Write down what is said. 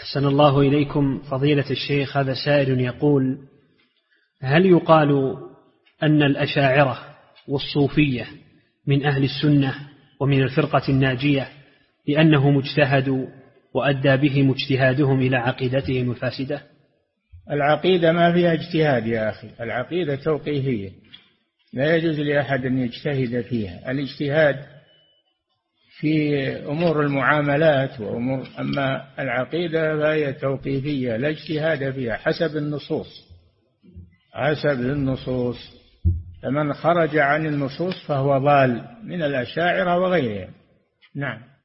أحسن الله إليكم فضيلة الشيخ. هذا سائل يقول: هل يقال أن الأشاعرة والصوفية من أهل السنة ومن الفرقة الناجية لأنهم اجتهدوا وأدى بهم اجتهادهم إلى عقيدتهم الفاسدة؟ العقيدة ما فيها اجتهاد يا أخي، العقيدة توقيفية، لا يجوز لأحد أن يجتهد فيها. الاجتهاد في أمور المعاملات وأمور، أما العقيدة فهي توقيفية لا اجتهاد فيها، حسب النصوص. فمن خرج عن النصوص فهو ضال من الأشاعرة وغيرهم. نعم.